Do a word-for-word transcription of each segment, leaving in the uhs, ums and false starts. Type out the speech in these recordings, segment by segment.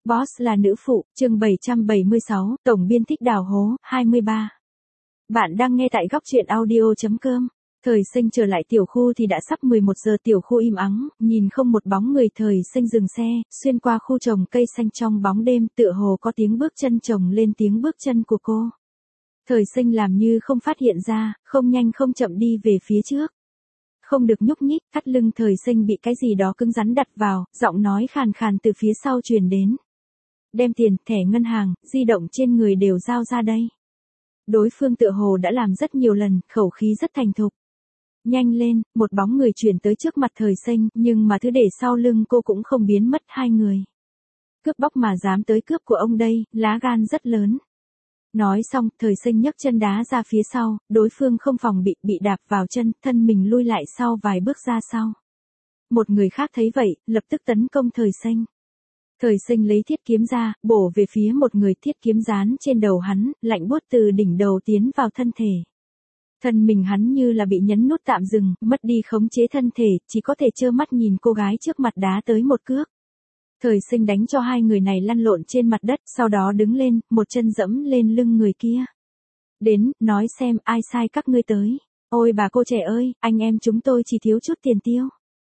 Boss là nữ phụ, chương bảy trăm bảy mươi sáu, tổng biên thích đào hố, hai mươi ba. Bạn đang nghe tại góc truyện audio chấm com. Thời sinh trở lại tiểu khu thì đã sắp mười một giờ, tiểu khu im ắng, nhìn không một bóng người. Thời sinh dừng xe, xuyên qua khu trồng cây xanh trong bóng đêm, tựa hồ có tiếng bước chân chồng lên tiếng bước chân của cô. Thời sinh làm như không phát hiện ra, không nhanh không chậm đi về phía trước. Không được nhúc nhích, thắt lưng thời sinh bị cái gì đó cứng rắn đặt vào, giọng nói khàn khàn từ phía sau truyền đến. Đem tiền, thẻ ngân hàng, di động trên người đều giao ra đây. Đối phương tựa hồ đã làm rất nhiều lần, khẩu khí rất thành thục. Nhanh lên, một bóng người chuyển tới trước mặt thời sinh, nhưng mà thứ để sau lưng cô cũng không biến mất. Hai người. Cướp bóc mà dám tới cướp của ông đây, lá gan rất lớn. Nói xong, thời sinh nhấc chân đá ra phía sau, đối phương không phòng bị, bị đạp vào chân, thân mình lui lại sau vài bước ra sau. Một người khác thấy vậy, lập tức tấn công thời sinh. Thời sinh lấy thiết kiếm ra, bổ về phía một người, thiết kiếm dán trên đầu hắn, lạnh buốt từ đỉnh đầu tiến vào thân thể. Thân mình hắn như là bị nhấn nút tạm dừng, mất đi khống chế thân thể, chỉ có thể trơ mắt nhìn cô gái trước mặt đá tới một cước. Thời sinh đánh cho hai người này lăn lộn trên mặt đất, sau đó đứng lên, một chân dẫm lên lưng người kia. Đến, nói xem ai sai các ngươi tới. Ôi bà cô trẻ ơi, anh em chúng tôi chỉ thiếu chút tiền tiêu.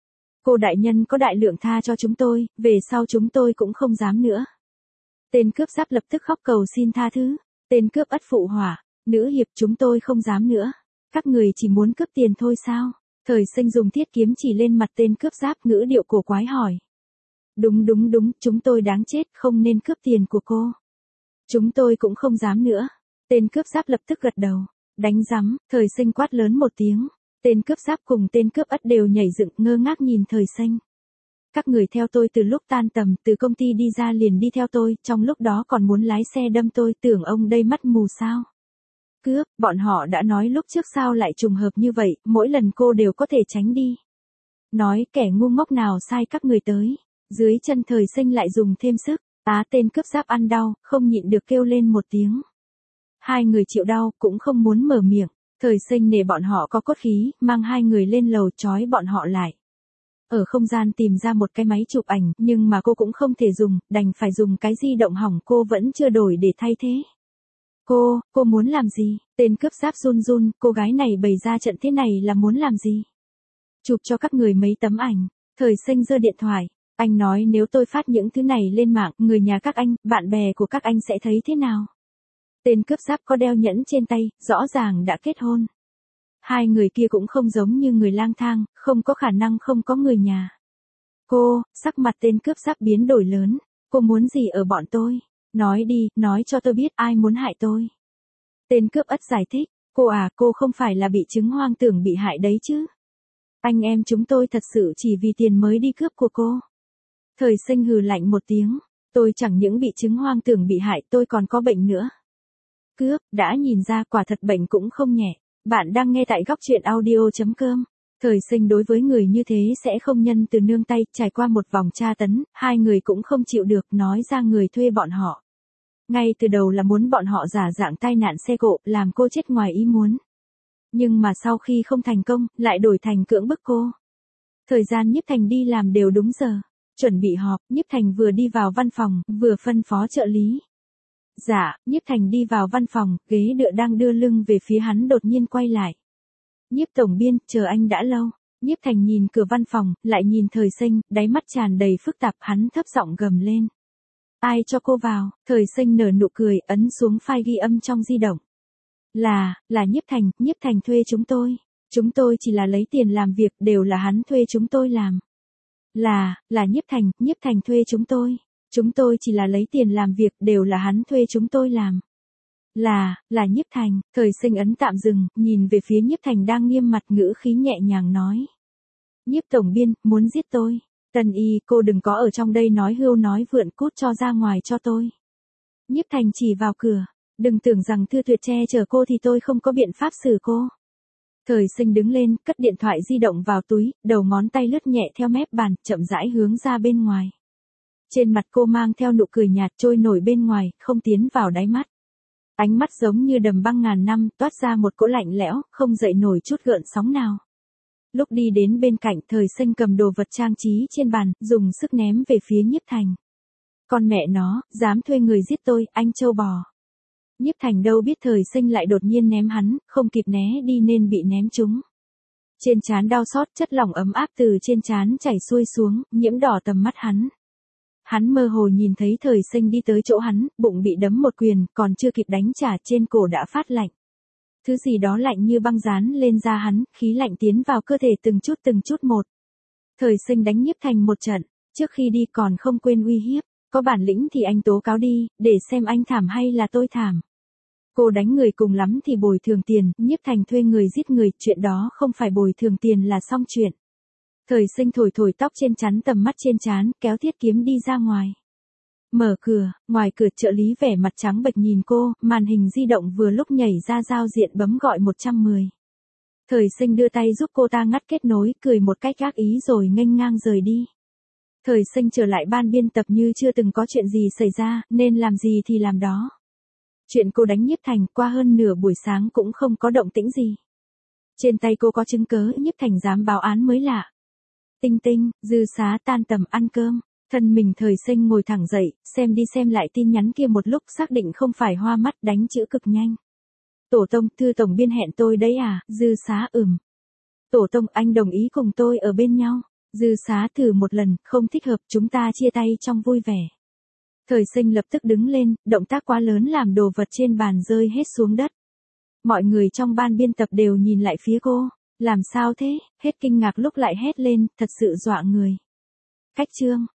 Cô đại nhân có đại lượng tha cho chúng tôi, về sau chúng tôi cũng không dám nữa. Tên cướp giáp lập tức khóc cầu xin tha thứ. Tên cướp ất phụ hỏa, nữ hiệp chúng tôi không dám nữa. Các người chỉ muốn cướp tiền thôi sao? Thời sinh dùng thiết kiếm chỉ lên mặt tên cướp giáp, ngữ điệu cổ quái hỏi. Đúng đúng đúng, chúng tôi đáng chết, không nên cướp tiền của cô. Chúng tôi cũng không dám nữa. Tên cướp giáp lập tức gật đầu. Đánh rắm, thời sinh quát lớn một tiếng. Tên cướp giáp cùng tên cướp ất đều nhảy dựng, ngơ ngác nhìn thời sinh. Các người theo tôi từ lúc tan tầm, từ công ty đi ra liền đi theo tôi, trong lúc đó còn muốn lái xe đâm tôi, tưởng ông đây mắt mù sao? Cướp, bọn họ đã nói lúc trước sao lại trùng hợp như vậy, mỗi lần cô đều có thể tránh đi. Nói kẻ ngu ngốc nào sai các người tới. Dưới chân thời sinh lại dùng thêm sức, á tên cướp giáp ăn đau, không nhịn được kêu lên một tiếng. Hai người chịu đau, cũng không muốn mở miệng, thời sinh nể bọn họ có cốt khí, mang hai người lên lầu trói bọn họ lại. Ở không gian tìm ra một cái máy chụp ảnh, nhưng mà cô cũng không thể dùng, đành phải dùng cái di động hỏng cô vẫn chưa đổi để thay thế. Cô, cô muốn làm gì? Tên cướp giáp run run, cô gái này bày ra trận thế này là muốn làm gì? Chụp cho các người mấy tấm ảnh, thời sinh giơ điện thoại. Anh nói nếu tôi phát những thứ này lên mạng, người nhà các anh, bạn bè của các anh sẽ thấy thế nào? Tên cướp giáp có đeo nhẫn trên tay, rõ ràng đã kết hôn. Hai người kia cũng không giống như người lang thang, không có khả năng không có người nhà. Cô, sắc mặt tên cướp giáp biến đổi lớn. Cô muốn gì ở bọn tôi? Nói đi, nói cho tôi biết ai muốn hại tôi. Tên cướp ất giải thích. Cô à, cô không phải là bị chứng hoang tưởng bị hại đấy chứ? Anh em chúng tôi thật sự chỉ vì tiền mới đi cướp của cô. Thời sinh hừ lạnh một tiếng. Tôi chẳng những bị chứng hoang tưởng bị hại, tôi còn có bệnh nữa. Cướp, đã nhìn ra quả thật bệnh cũng không nhẹ. Bạn đang nghe tại góc truyện audio chấm com. Thời sinh đối với người như thế sẽ không nhân từ nương tay, trải qua một vòng tra tấn, hai người cũng không chịu được, nói ra người thuê bọn họ. Ngay từ đầu là muốn bọn họ giả dạng tai nạn xe cộ, làm cô chết ngoài ý muốn. Nhưng mà sau khi không thành công, lại đổi thành cưỡng bức cô. Thời gian Nhiếp Thành đi làm đều đúng giờ. Chuẩn bị họp, Nhiếp Thành vừa đi vào văn phòng, vừa phân phó trợ lý. Dạ, Nhiếp Thành đi vào văn phòng, ghế dựa đang đưa lưng về phía hắn đột nhiên quay lại. Nhiếp tổng biên, chờ anh đã lâu. Nhiếp Thành nhìn cửa văn phòng, lại nhìn thời sinh, đáy mắt tràn đầy phức tạp, hắn thấp giọng gầm lên. Ai cho cô vào? Thời sinh nở nụ cười, ấn xuống file ghi âm trong di động. Là, là Nhiếp Thành, Nhiếp Thành thuê chúng tôi. Chúng tôi chỉ là lấy tiền làm việc, đều là hắn thuê chúng tôi làm. Là, là Nhiếp Thành, Nhiếp Thành thuê chúng tôi. Chúng tôi chỉ là lấy tiền làm việc, đều là hắn thuê chúng tôi làm. Là, là Nhiếp Thành, thời sinh ấn tạm dừng, nhìn về phía Nhiếp Thành đang nghiêm mặt, ngữ khí nhẹ nhàng nói. Nhiếp tổng biên, muốn giết tôi. Tần y, cô đừng có ở trong đây nói hưu nói vượn, cút cho ra ngoài cho tôi. Nhiếp Thành chỉ vào cửa. Đừng tưởng rằng Thư Tuyệt che chở cô thì tôi không có biện pháp xử cô. Thời sinh đứng lên, cất điện thoại di động vào túi, đầu ngón tay lướt nhẹ theo mép bàn, chậm rãi hướng ra bên ngoài. Trên mặt cô mang theo nụ cười nhạt trôi nổi bên ngoài, không tiến vào đáy mắt. Ánh mắt giống như đầm băng ngàn năm, toát ra một cỗ lạnh lẽo, không dậy nổi chút gợn sóng nào. Lúc đi đến bên cạnh, thời sinh cầm đồ vật trang trí trên bàn, dùng sức ném về phía Nhiếp Thành. Con mẹ nó, dám thuê người giết tôi, anh trâu bò. Nhiếp Thành đâu biết Thời Sinh lại đột nhiên ném hắn, không kịp né đi nên bị ném trúng. Trên trán đau xót, chất lỏng ấm áp từ trên trán chảy xuôi xuống, nhiễm đỏ tầm mắt hắn. Hắn mơ hồ nhìn thấy Thời Sinh đi tới chỗ hắn, bụng bị đấm một quyền, còn chưa kịp đánh trả trên cổ đã phát lạnh. Thứ gì đó lạnh như băng dán lên da hắn, khí lạnh tiến vào cơ thể từng chút từng chút một. Thời Sinh đánh Nhiếp Thành một trận, trước khi đi còn không quên uy hiếp, có bản lĩnh thì anh tố cáo đi, để xem anh thảm hay là tôi thảm. Cô đánh người cùng lắm thì bồi thường tiền, Nhiếp Thành thuê người giết người, chuyện đó không phải bồi thường tiền là xong chuyện. Thời Sinh thổi thổi tóc trên trán tầm mắt trên trán, kéo thiết kiếm đi ra ngoài. Mở cửa, ngoài cửa trợ lý vẻ mặt trắng bệch nhìn cô, màn hình di động vừa lúc nhảy ra giao diện bấm gọi một trăm mười. Thời Sinh đưa tay giúp cô ta ngắt kết nối, cười một cách ác ý rồi nghênh ngang rời đi. Thời Sinh trở lại ban biên tập như chưa từng có chuyện gì xảy ra, nên làm gì thì làm đó. Chuyện cô đánh Nhiếp Thành qua hơn nửa buổi sáng cũng không có động tĩnh gì. Trên tay cô có chứng cớ, Nhiếp Thành dám báo án mới lạ. Tinh tinh, Dư Xá tan tầm ăn cơm. Thân mình Thời Sinh ngồi thẳng dậy, xem đi xem lại tin nhắn kia một lúc xác định không phải hoa mắt, đánh chữ cực nhanh. Tổ tông, thư tổng biên hẹn tôi đấy à, Dư Xá ừm. Tổ tông, anh đồng ý cùng tôi ở bên nhau. Dư Xá thử một lần, không thích hợp, chúng ta chia tay trong vui vẻ. Thời Sinh lập tức đứng lên, động tác quá lớn làm đồ vật trên bàn rơi hết xuống đất. Mọi người trong ban biên tập đều nhìn lại phía cô, làm sao thế, hết kinh ngạc lúc lại hét lên, thật sự dọa người. Cách chương